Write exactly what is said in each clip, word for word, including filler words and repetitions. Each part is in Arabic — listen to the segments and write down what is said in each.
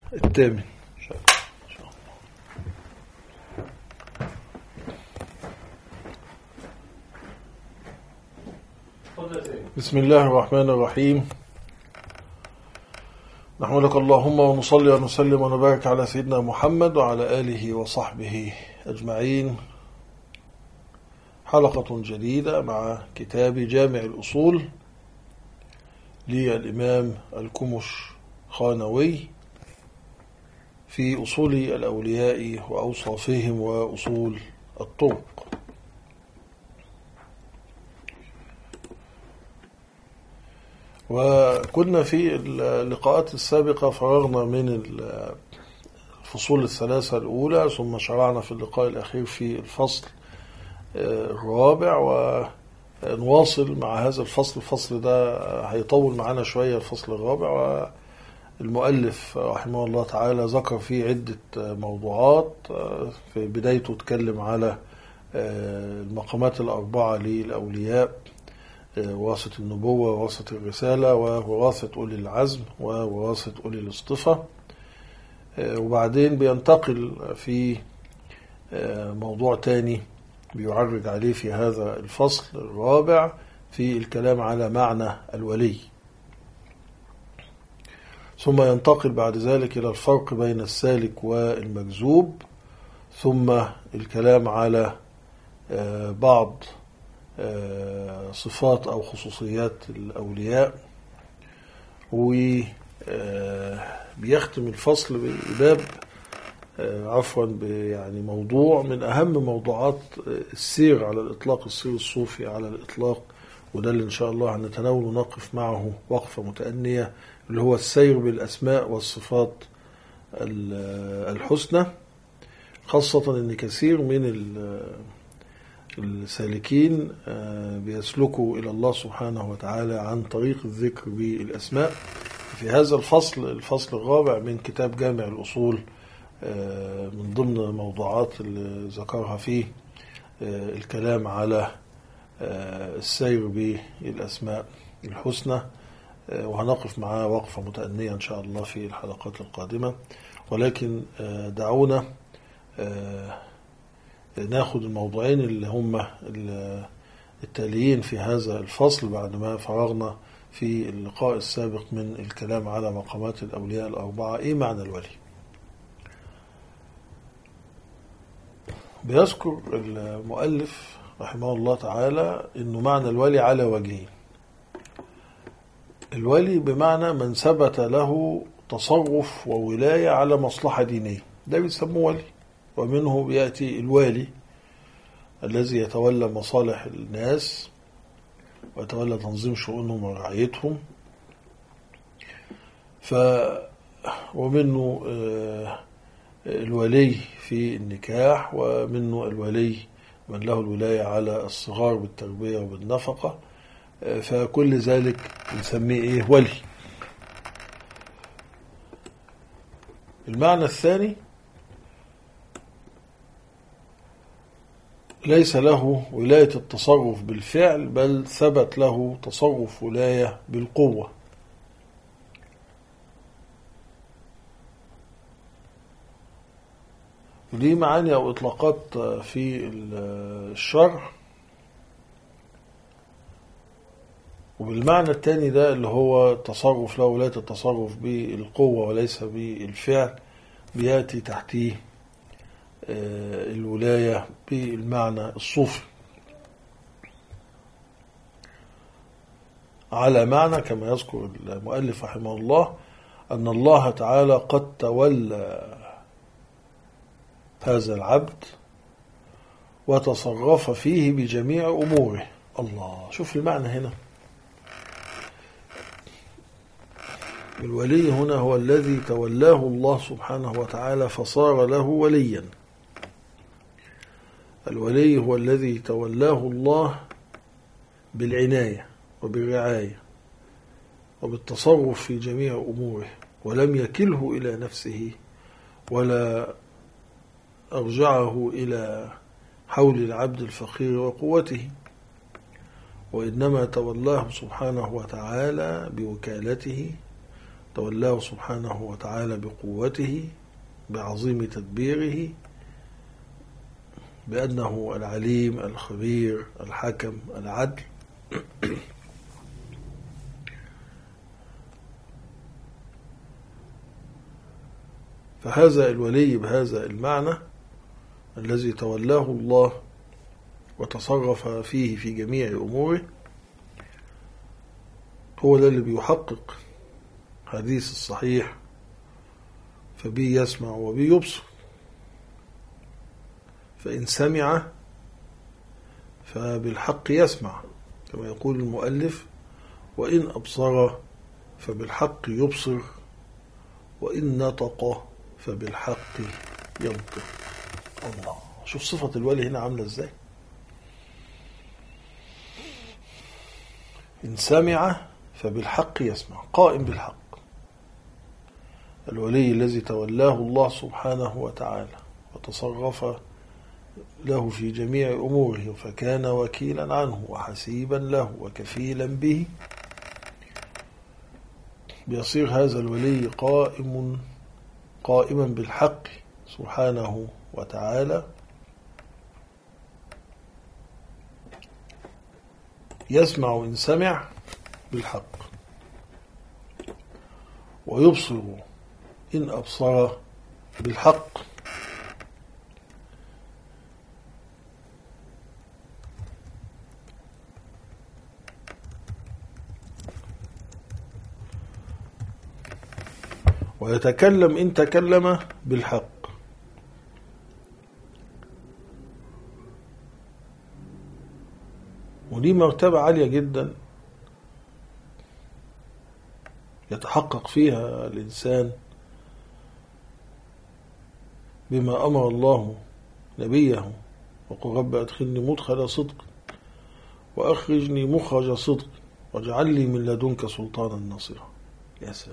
الثامن. بسم الله الرحمن الرحيم. نحمدك اللهم ونصلي ونسلم ونبارك على سيدنا محمد وعلى آله وصحبه أجمعين. حلقة جديدة مع كتاب جامع الأصول للإمام الكمش-خانوي في أصول الأولياء وأوصافهم وأصول الطرق. وكنا في اللقاءات السابقة فرغنا من الفصول الثلاثة الأولى، ثم شرعنا في اللقاء الأخير في الفصل الرابع، ونواصل مع هذا الفصل. الفصل ده هيطول معنا شوية، الفصل الرابع، والمؤلف رحمه الله تعالى ذكر فيه عدة موضوعات. في بدايته اتكلم على المقامات الأربعة للأولياء: وراثة النبوة، وراثة الرسالة، ووراثة أولي العزم، ووراثة أولي الاصطفاء. وبعدين بينتقل في موضوع تاني بيعرج عليه في هذا الفصل الرابع في الكلام على معنى الولي، ثم ينتقل بعد ذلك إلى الفرق بين السالك والمجذوب، ثم الكلام على بعض صفات أو خصوصيات الأولياء، وبيختم الفصل بباب عفوا يعني موضوع من أهم موضوعات السير على الإطلاق، السير الصوفي على الإطلاق، وده اللي إن شاء الله هنتناول ونقف معه وقفة متأنية، اللي هو السير بالأسماء والصفات الحسنى، خاصة أن كثير من السالكين بيسلكوا إلى الله سبحانه وتعالى عن طريق الذكر بالأسماء. في هذا الفصل، الفصل الرابع من كتاب جامع الأصول، من ضمن موضوعات اللي ذكرها فيه الكلام على السير بالأسماء الحسنى، وهنقف معاه وقفة متأنية إن شاء الله في الحلقات القادمة. ولكن دعونا ناخد الموضوعين اللي هم التاليين في هذا الفصل بعد ما فرغنا في اللقاء السابق من الكلام على مقامات الأولياء الأربعة. إيه معنى الولي؟ بيذكر المؤلف رحمه الله تعالى إنه معنى الولي على وجهين. الولي بمعنى من ثبت له تصرف وولاية على مصلحة دينية، ده بيسموه ولي. ومنه بيأتي الوالي الذي يتولى مصالح الناس ويتولى تنظيم شؤونهم ورعايتهم. ف ومنه الولي في النكاح، ومنه الولي من له الولاية على الصغار بالتربية وبالنفقة. فكل ذلك نسميه ايه؟ ولي. المعنى الثاني: ليس له ولاية التصرف بالفعل، بل ثبت له تصرف ولاية بالقوة. ودي معاني أو إطلاقات في الشرع. وبالمعنى الثاني ده اللي هو تصرف له ولاية التصرف بالقوة وليس بالفعل، بيأتي تحتيه الولاية بالمعنى الصوفي، على معنى كما يذكر المؤلف رحمه الله أن الله تعالى قد تولى هذا العبد وتصرف فيه بجميع أموره. الله، شوف المعنى هنا. الولي هنا هو الذي تولاه الله سبحانه وتعالى فصار له وليا. الولي هو الذي تولاه الله بالعناية وبالرعاية وبالتصرف في جميع أموره، ولم يكله إلى نفسه ولا أرجعه إلى حول العبد الفقير وقوته، وإنما تولاه سبحانه وتعالى بوكالته تولاه سبحانه وتعالى بقوته بعظيم تدبيره بأنه العليم الخبير الحكم العدل. فهذا الولي بهذا المعنى الذي تولاه الله وتصرف فيه في جميع أموره هو ده اللي بيحقق حديث الصحيح فبي يسمع وبي يبصر. فإن سمع فبالحق يسمع كما يقول المؤلف، وإن أبصر فبالحق يبصر، وإن نطق فبالحق ينطق. الله، شوف صفة الولي هنا عاملة ازاي. إن سمع فبالحق يسمع، قائم بالحق. الولي الذي تولاه الله سبحانه وتعالى وتصرف له في جميع أموره فكان وكيلا عنه وحسيبا له وكفيلا به، بيصير هذا الولي قائم قائما بالحق سبحانه وتعالى، يسمع إن سمع بالحق، ويبصر إن أبصر بالحق. ويتكلم إن تكلم بالحق. ودي مرتبة عالية جدا يتحقق فيها الإنسان بما أمر الله نبيه، وقل رب أدخلني مدخل صدق وأخرجني مخرج صدق واجعل لي من لدنك سلطانا نصيرا. يا سلام.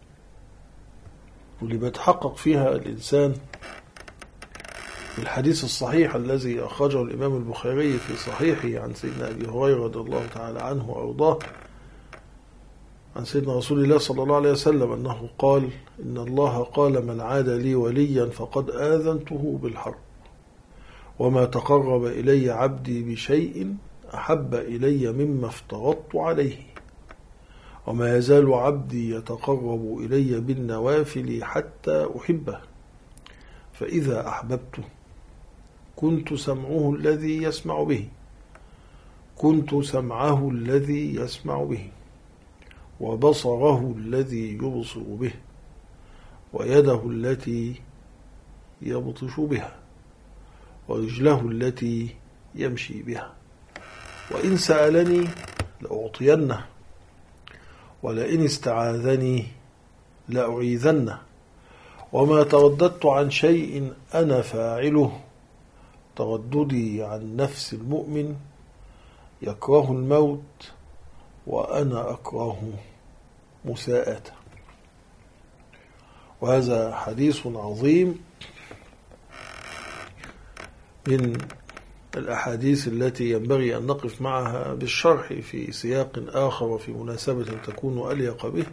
واللي بيتحقق فيها الإنسان الحديث الصحيح الذي أخرجه الإمام البخاري في صحيحه عن سيدنا أبي هريرة رضي الله تعالى عنه وأرضاه عن سيدنا رسول الله صلى الله عليه وسلم أنه قال: إن الله قال من عاد لي وليا فقد آذنته بالحرب، وما تقرب إلي عبدي بشيء أحب إلي مما افترضت عليه، وما يزال عبدي يتقرب إلي بالنوافل حتى أحبه، فإذا أحببته كنت سمعه الذي يسمع به كنت سمعه الذي يسمع به وبصره الذي يبصر به ويده التي يبطش بها ورجله التي يمشي بها، وإن سألني لأعطينه ولئن استعاذني لأعيذنه، وما ترددت عن شيء أنا فاعله ترددي عن نفس المؤمن يكره الموت وأنا أكره مساءته. وهذا حديث عظيم من الأحاديث التي ينبغي أن نقف معها بالشرح في سياق آخر وفي مناسبة تكون أليق به،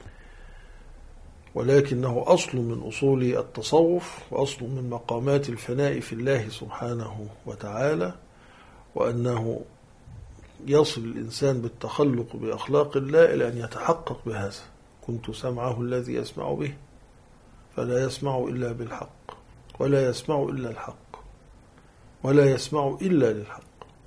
ولكنه أصل من أصول التصوف وأصل من مقامات الفناء في الله سبحانه وتعالى، وأنه يصل الإنسان بالتخلق بأخلاق الله إلى أن يتحقق بهذا. كنت سمعه الذي يسمع به فلا يسمع إلا بالحق ولا يسمع إلا الحق ولا يسمع إلا للحق،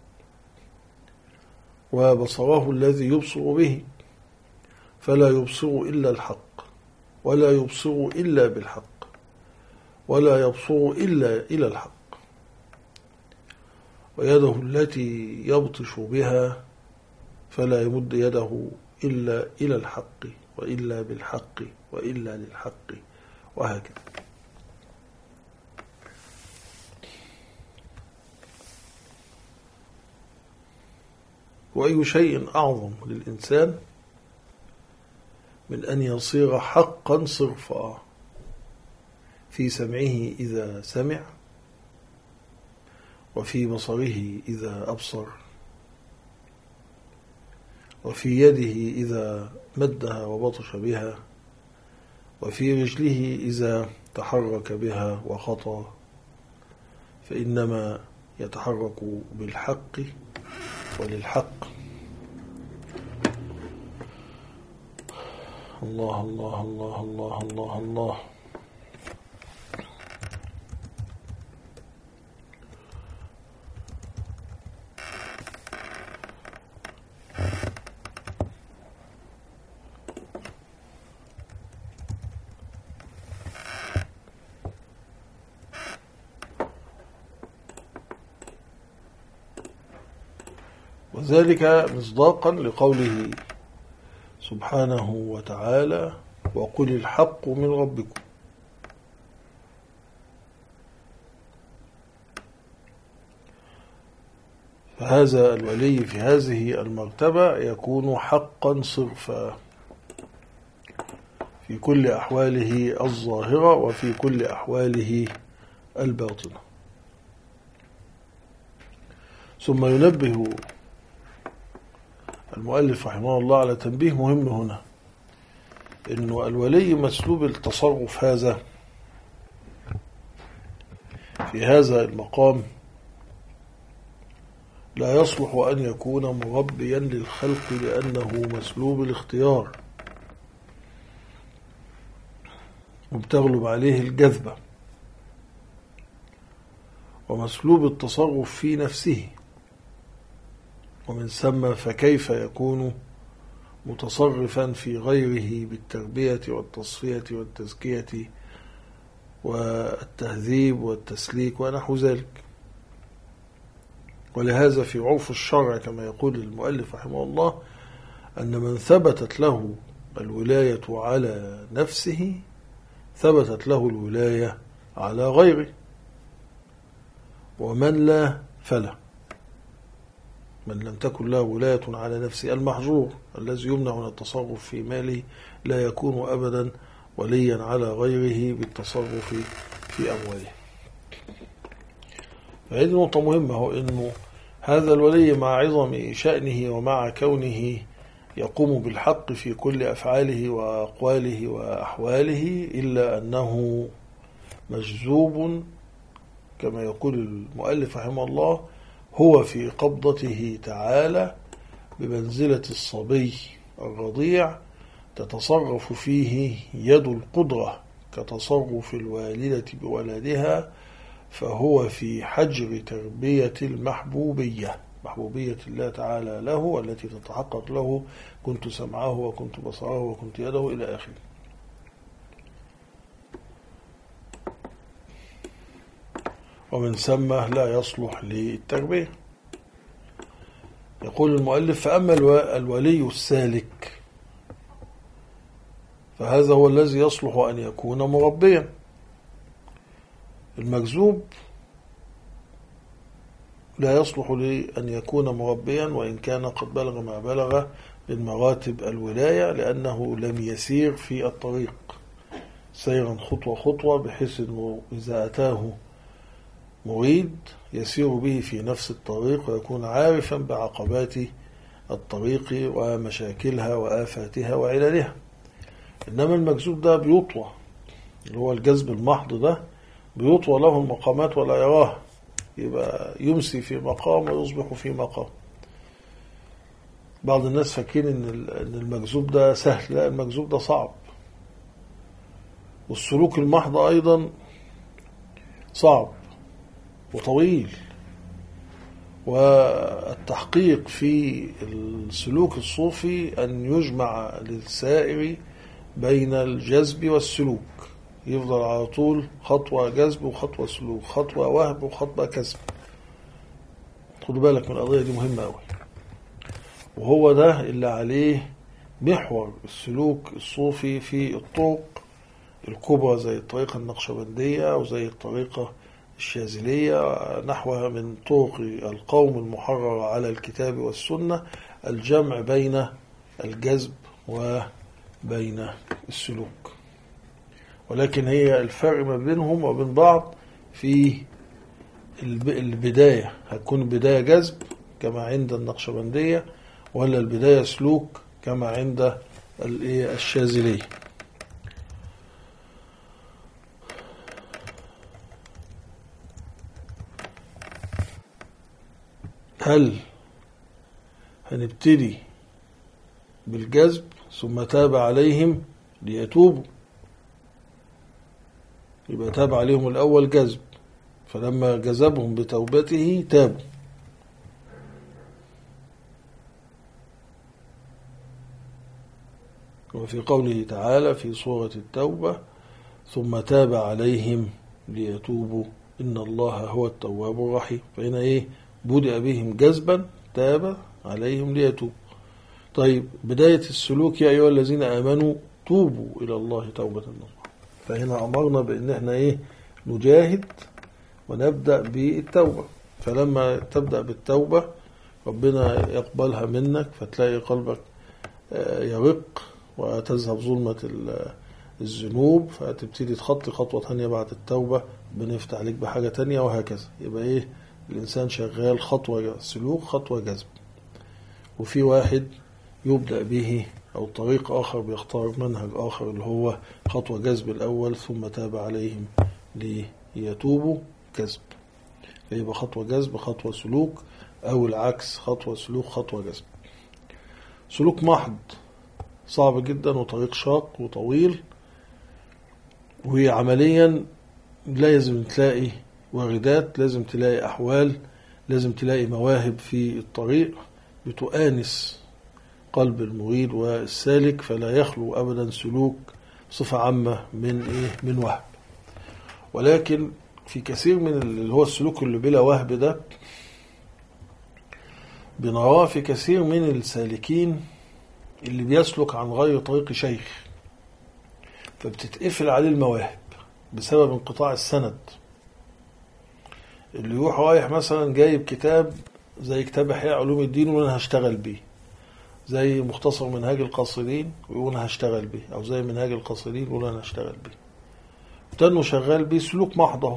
وبصره الذي يبصر به فلا يبصر إلا الحق ولا يبصر إلا بالحق ولا يبصر إلا إلى الحق، ويده التي يبطش بها فلا يمد يده إلا إلى الحق وإلا بالحق وإلا للحق، وهكذا. وأي شيء أعظم للإنسان من أن يصير حقا صرفا في سمعه إذا سمع، وفي بصره إذا أبصر، وفي يده إذا مدها وبطش بها، وفي رجله إذا تحرك بها وخطى، فإنما يتحرك بالحق وللحق. الله الله الله الله الله الله. وذلك مصداقا لقوله سبحانه وتعالى: وقل الحق من ربكم. فهذا الولي في هذه المرتبة يكون حقا صرفا في كل أحواله الظاهرة وفي كل أحواله الباطنة. ثم ينبه المؤلف رحمه الله على تنبيه مهم هنا، إنه الولي مسلوب التصرف هذا في هذا المقام لا يصلح أن يكون مربيا للخلق، لأنه مسلوب الاختيار وبتغلب عليه الجذبة، ومسلوب التصرف في نفسه، ومن ثم فكيف يكون متصرفا في غيره بالتربية والتصفية والتزكية والتهذيب والتسليك ونحو ذلك. ولهذا في عرف الشرع كما يقول المؤلف رحمه الله أن من ثبتت له الولاية على نفسه ثبتت له الولاية على غيره، ومن لا فلا. من لم تكن له ولاية على نفسه المحظور الذي يمنع من التصرف في ماله لا يكون أبدا وليا على غيره بالتصرف في أمواله. فهذه نقطة مهمة، هو أنه هذا الولي مع عظم شأنه ومع كونه يقوم بالحق في كل أفعاله وأقواله وأحواله، إلا أنه مجذوب كما يقول المؤلف رحمه الله هو في قبضته تعالى بمنزلة الصبي الرضيع تتصرف فيه يد القدرة كتصرف الوالدة بولدها، فهو في حجر تربية المحبوبية، محبوبية الله تعالى له التي تتحقق له كنت سمعه وكنت بصره وكنت يده إلى آخره. ومن ثم لا يصلح للتربية. يقول المؤلف: فأما الولي السالك فهذا هو الذي يصلح أن يكون مربيا. المجذوب لا يصلح لأن يكون مربيا وإن كان قد بلغ ما بلغ من مراتب الولاية، لأنه لم يسير في الطريق سيرا خطوة خطوة بحيث أنه إذا أتاه مريد يسير به في نفس الطريق ويكون عارفا بعقبات الطريق ومشاكلها وآفاتها وعللها. إنما المجذوب ده بيطوى، اللي هو الجذب المحض ده بيطوى له المقامات ولا يراها، يبقى يمسي في مقام ويصبح في مقام. بعض الناس فاكرين إن المجذوب ده سهل، لا، المجذوب ده صعب. والسلوك المحض أيضا صعب وطويل، والتحقيق في السلوك الصوفي أن يجمع للسائر بين الجذب والسلوك، يفضل على طول خطوة جذب وخطوة سلوك، خطوة وهب وخطوة كسب. خدوا بالك من القضية دي مهمة أوي، وهو ده اللي عليه محور السلوك الصوفي في الطرق الكبرى زي الطريقة النقشبندية أو زي الطريقة الشاذلية نحوها من طرق القوم المحررة على الكتاب والسنة، الجمع بين الجذب وبين السلوك. ولكن هي الفرق ما بينهم وبين بعض في البداية، هتكون البداية جذب كما عند النقشبندية ولا البداية سلوك كما عند الشاذلية. هل هنبتدي بالجذب ثم تاب عليهم ليتوبوا؟ يبقى تاب عليهم الأول جذب، فلما جذبهم بتوبته تابوا. وفي قوله تعالى في سورة التوبة ثم تاب عليهم ليتوبوا إن الله هو التواب الرحيم، فهنا إيه؟ بدأ بهم جذبا، تاب عليهم ليتوبوا. طيب بداية السلوك يا أيها الذين آمنوا توبوا إلى الله توبة نصوحا، فهنا أمرنا بأن احنا إيه؟ نجاهد ونبدأ بالتوبة. فلما تبدأ بالتوبة ربنا يقبلها منك، فتلاقي قلبك يرق وتذهب ظلمة الذنوب، فتبتدي تخطي خطوة تانية بعد التوبة، بنفتح عليك بحاجة تانية، وهكذا. يبقى إيه؟ الإنسان شغال خطوة سلوك خطوة جذب. وفي واحد يبدأ به أو طريق آخر بيختار منهج آخر اللي هو خطوة جذب الأول ثم تاب عليهم ليتوبوا جذب، فيبقى خطوة جذب خطوة سلوك، أو العكس خطوة سلوك خطوة جذب. سلوك محض صعب جدا وطريق شاق وطويل، وعمليا لازم تلاقي واردات، لازم تلاقي أحوال، لازم تلاقي مواهب في الطريق بتؤانس قلب المريد والسالك، فلا يخلو أبدا سلوك صفة عامة من إيه؟ من وهب. ولكن في كثير من اللي هو السلوك اللي بلا وهب ده بنراه في كثير من السالكين اللي بيسلك عن غير طريق شيخ، فبتتقفل عليه المواهب بسبب انقطاع السند. اللي يروح رايح مثلا جايب كتاب زي كتاب إحياء علوم الدين ويقول أنا هشتغل بيه، زي مختصر منهاج القاصدين ويقول أنا هشتغل بيه، أو زي منهاج القاصدين ويقول أنا هشتغل بيه، وتنه شغال بيه سلوك محضه،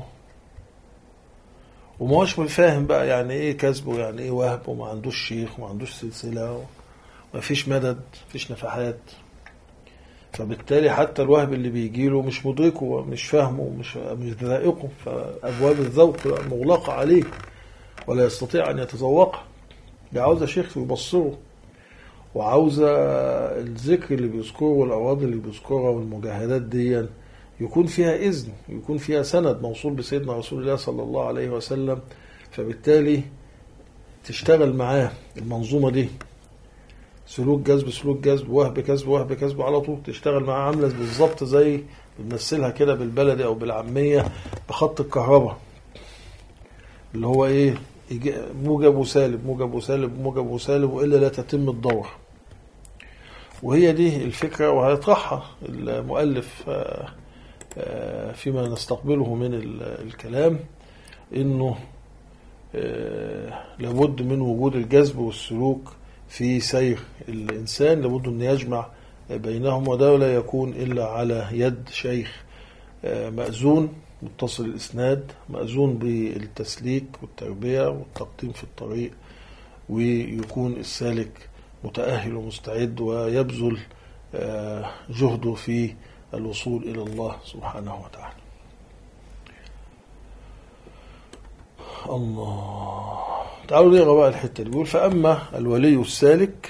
وما هوش فاهم بقى يعني ايه كسب ويعني ايه وهب، وما عندوش شيخ وما عندوش سلسلة وما فيش مدد، فيش نفحات. فبالتالي حتى الوهب اللي بيجيله مش مدركه ومش فاهمه ومش مش ذائقه، فأبواب الذوق مغلقة عليه ولا يستطيع أن يتذوقها. دي عاوزة شيخ يبصره، وعاوزة الذكر اللي بيذكره والأوراق اللي بيذكرها والمجاهدات دي يكون فيها إذن، يكون فيها سند موصول بسيدنا رسول الله صلى الله عليه وسلم، فبالتالي تشتغل معاه المنظومة دي سلوك جذب سلوك جذب وهب كذب وهب كذب على طول، تشتغل معاه عاملة بالظبط زي بنمثلها كده بالبلدي أو بالعامية بخط الكهرباء اللي هو إيه؟ موجب وسالب موجب وسالب موجب وسالب، وإلا لا تتم الدورة. وهي دي الفكرة، وهيطرحها المؤلف فيما نستقبله من الكلام، إنه لابد من وجود الجذب والسلوك في سير الإنسان، لابد أن يجمع بينهم، وده لا يكون إلا على يد شيخ مأذون متصل الإسناد، مأذون بالتسليك والتربية والتقديم في الطريق، ويكون السالك متأهل ومستعد ويبذل جهده في الوصول إلى الله سبحانه وتعالى. الله. تعالوا نقرأ بقى الحتة دي. بيقول فأما الولي السالك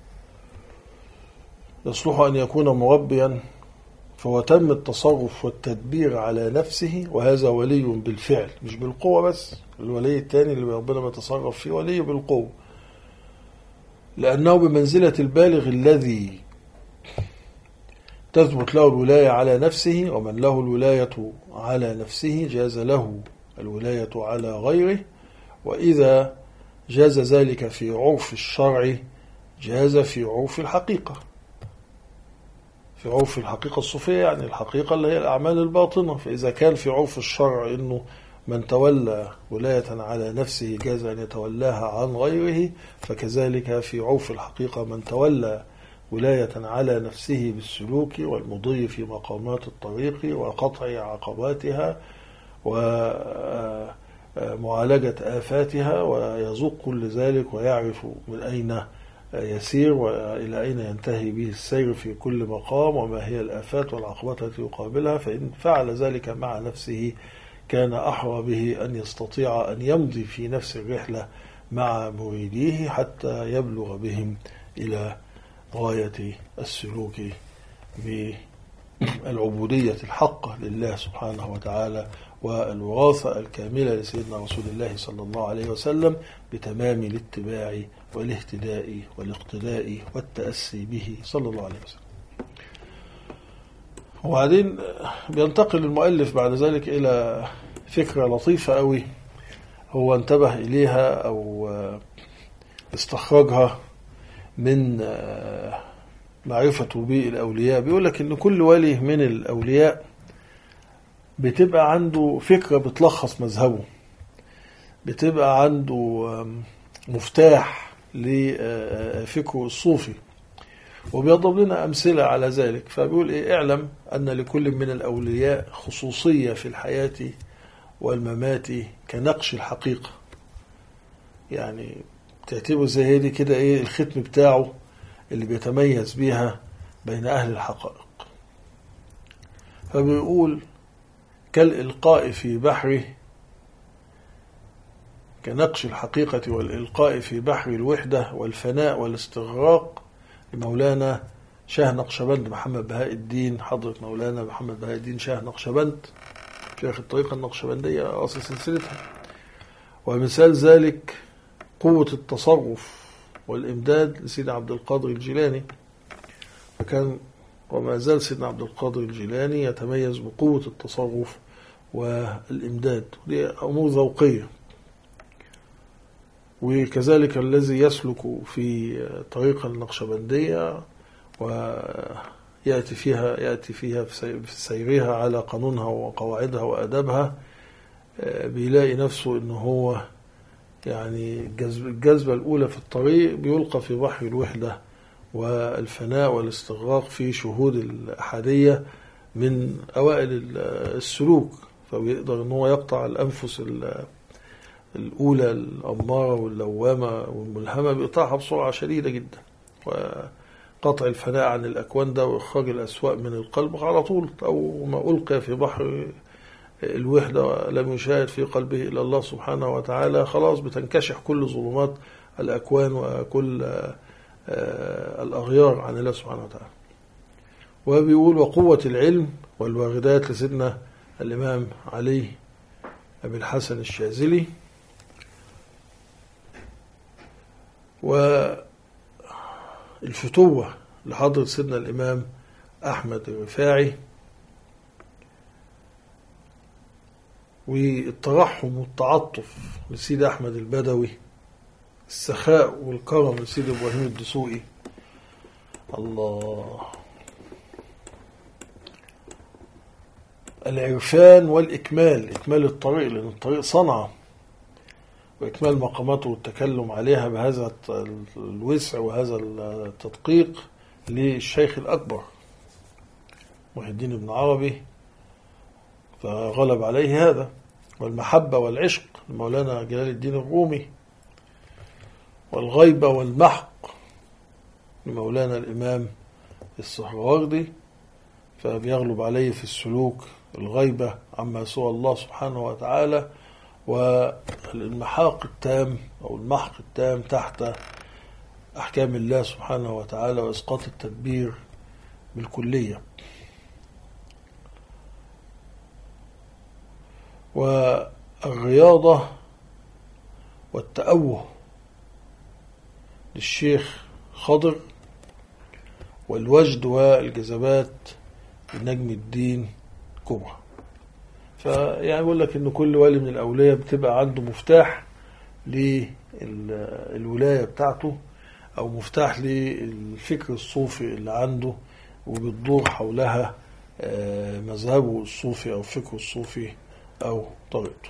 يصلح أن يكون مربيا، فهو تم التصرف والتدبير على نفسه، وهذا ولي بالفعل مش بالقوة بس. الولي الثاني اللي ربنا بيتصرف فيه ولي بالقوة، لأنه بمنزلة البالغ الذي تثبت له الولاية على نفسه، ومن له الولاية على نفسه جاز له الولاية على غيره، وإذا جاز ذلك في عرف الشرع جاز في عرف الحقيقة. في عرف الحقيقة الصوفية يعني الحقيقة اللي هي الأعمال الباطنة، فإذا كان في عرف الشرع إنه من تولى ولاية على نفسه جاز أن يتولاها عن غيره، فكذلك في عرف الحقيقة من تولى ولاية على نفسه بالسلوك والمضي في مقامات الطريق وقطع عقباتها ومعالجة آفاتها، ويذوق كل ذلك ويعرف من أين يسير وإلى أين ينتهي به السير في كل مقام، وما هي الآفات والعقبات التي يقابلها، فإن فعل ذلك مع نفسه كان أحرى به أن يستطيع أن يمضي في نفس الرحلة مع مريديه حتى يبلغ بهم إلى غاية السلوك بالعبودية الحقة لله سبحانه وتعالى والوراثة الكاملة لسيدنا رسول الله صلى الله عليه وسلم بتمام الاتباع والاهتداء والاقتداء والتأسي به صلى الله عليه وسلم. وبعدين بينتقل المؤلف بعد ذلك إلى فكرة لطيفة قوي هو انتبه إليها أو استخرجها من معرفته بالأولياء. بيقول لك إن كل ولي من الأولياء بتبقى عنده فكرة بتلخص مذهبه، بتبقى عنده مفتاح لفكره الصوفي، وبيضرب لنا أمثلة على ذلك. فبيقول إيه: اعلم أن لكل من الأولياء خصوصية في الحياة والممات كنقش الحقيقة. يعني تعتبر زي دي كده إيه الختم بتاعه اللي بيتميز بيها بين أهل الحقائق. فبيقول: كالإلقاء في بحر كنقش الحقيقة والإلقاء في بحر الوحدة والفناء والاستغراق لمولانا شاه نقشبند محمد بهاء الدين، حضرة مولانا محمد بهاء الدين شاه نقشبند شيخ الطريقة النقشبندية أصل سلسلتها. ومثال ذلك قوة التصرف والإمداد لسيدنا عبد القادر الجيلاني. فكان وما زال سيدنا عبد القادر الجيلاني يتميز بقوة التصرف والإمداد، دي أمور ذوقية. وكذلك الذي يسلك في طريقة النقشبندية ويأتي فيها يأتي فيها في سيرها على قانونها وقواعدها وأدبها، بيلاقي نفسه إنه هو يعني الجذبة الأولى في الطريق بيلقى في بحر الوحدة والفناء والاستغراق في شهود الأحادية من أوائل السلوك، فبيقدر إن هو يقطع الأنفس الأولى الأمارة واللوامة والملهمة، بيقطعها بسرعة شديدة جدا، وقطع الفناء عن الأكوان ده وإخراج الأسواء من القلب على طول. أو ما ألقى في بحر الوحدة لم يشاهد في قلبه إلا الله سبحانه وتعالى، خلاص بتنكشح كل ظلمات الأكوان وكل الأغيار عن الله سبحانه وتعالى. وبيقول: وقوة العلم والواردات لسيدنا الإمام علي أبي الحسن الشاذلي. والفتوة لحضرة سيدنا الإمام أحمد الرفاعي. والترحم والتعطف لسيد أحمد البدوي. السخاء والكرم لسيد إبراهيم الدسوقي. الله. العرفان والإكمال، إكمال الطريق، لأن الطريق صنعة، وإكمال مقاماته والتكلم عليها بهذا الوسع وهذا التدقيق للشيخ الأكبر محي الدين ابن عربي، فغلب عليه هذا. والمحبة والعشق لمولانا جلال الدين الرومي. والغيبة والمحق لمولانا الإمام السهروردي، فبيغلب عليه في السلوك الغيبة عما سوى الله سبحانه وتعالى، والمحاق التام أو المحق التام تحت أحكام الله سبحانه وتعالى وإسقاط التدبير بالكلية. والرياضة والتأوه للشيخ خضر. والوجد والجذبات لنجم الدين كبرى. فيعني بقول لك إن كل ولي من الأولياء بتبقى عنده مفتاح للولاية بتاعته، أو مفتاح للفكر الصوفي اللي عنده، وبتدور حولها مذهبه الصوفي أو فكره الصوفي أو طريقته.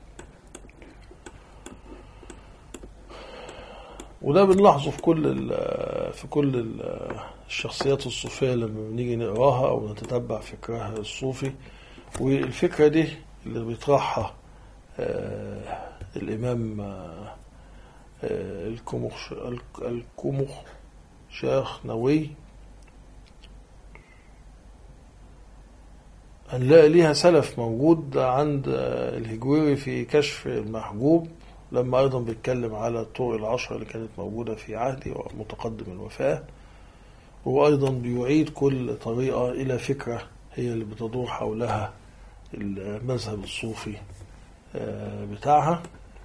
وده بنلاحظه في كل في كل الشخصيات الصوفية لما بنيجي نقراها أو نتتبع فكرها الصوفي. والفكرة دي اللي بيطرحها الإمام الكمخ الكمخشاخنوي، هنلاقي ليها سلف موجود عند الهجويري في كشف المحجوب لما أيضا بيتكلم على الطرق العشرة اللي كانت موجودة في عهده ومتقدم الوفاة. هو أيضا بيعيد كل طريقة إلى فكرة هي اللي بتدور حولها المذهب الصوفي بتاعها.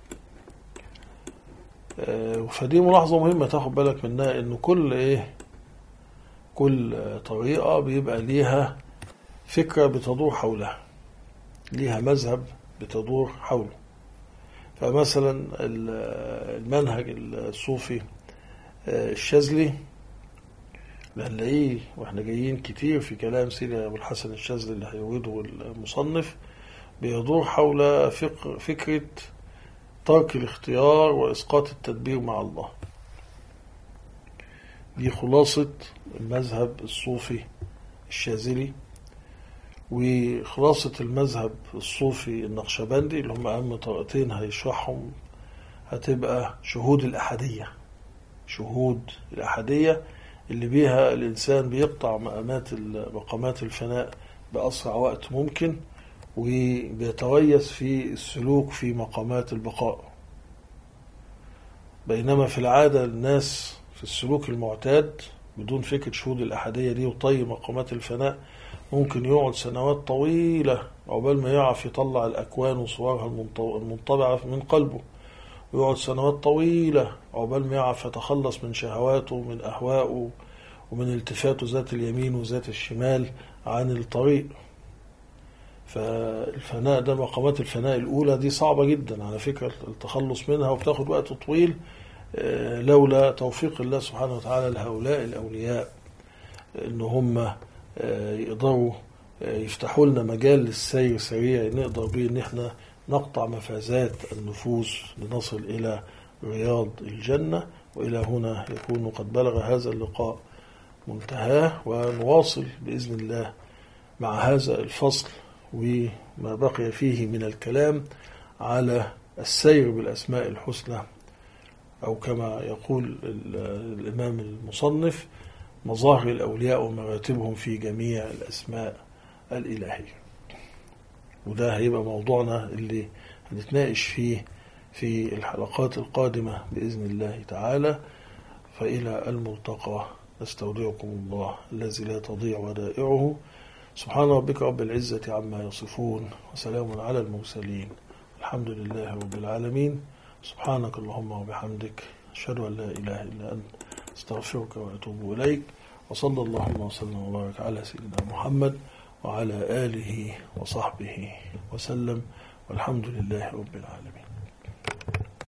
فدي ملاحظة مهمة تاخد بالك منها، إن كل إيه كل طريقة بيبقى ليها فكرة بتدور حولها، ليها مذهب بتدور حوله. فمثلا المنهج الصوفي الشاذلي هنلاقيه واحنا جايين كتير في كلام سيدي أبو الحسن الشاذلي اللي هيورده المصنف، بيدور حول فكرة ترك الاختيار وإسقاط التدبير مع الله. دي خلاصة المذهب الصوفي الشاذلي. وخلاصة المذهب الصوفي النقشبندي اللي هم أهم طريقتين هيشرحهم هتبقى شهود الأحدية. شهود الأحدية اللي بيها الإنسان بيقطع مقامات مقامات الفناء بأسرع وقت ممكن، وبيتريث في السلوك في مقامات البقاء. بينما في العادة الناس في السلوك المعتاد بدون فكرة شهود الأحدية دي وطي مقامات الفناء ممكن يقعد سنوات طويلة عقبال ما يعرف يطلع الأكوان وصورها المنطبعة من قلبه، ويقعد سنوات طويلة عقبال ما يعرف يتخلص من شهواته ومن أهوائه ومن التفاته ذات اليمين وذات الشمال عن الطريق. فالفناء ده مقامات الفناء الأولى دي صعبة جدا على فكرة التخلص منها، وبتاخد وقت طويل لولا توفيق الله سبحانه وتعالى لهؤلاء الأولياء إن هم يقدروا يفتحوا لنا مجال للسير سريع نقدر به إن احنا نقطع مفازات النفوس لنصل إلى رياض الجنة. وإلى هنا يكون قد بلغ هذا اللقاء منتهاه، ونواصل بإذن الله مع هذا الفصل وما بقي فيه من الكلام على السير بالأسماء الحسنى، أو كما يقول الإمام المصنف مظاهر الأولياء ومراتبهم في جميع الأسماء الإلهية. وده هيبقى موضوعنا اللي هنتناقش فيه في الحلقات القادمة بإذن الله تعالى. فإلى الملتقى، نستودعكم الله الذي لا تضيع ودائعه. سبحان ربك رب العزة عما يصفون، وسلام على المرسلين، الحمد لله رب العالمين. سبحانك اللهم وبحمدك، أشهد أن لا إله إلا أنت، استغفرك وأتوب إليك. وصلى اللهم وسلم وبارك على سيدنا محمد وعلى آله وصحبه وسلم، والحمد لله رب العالمين.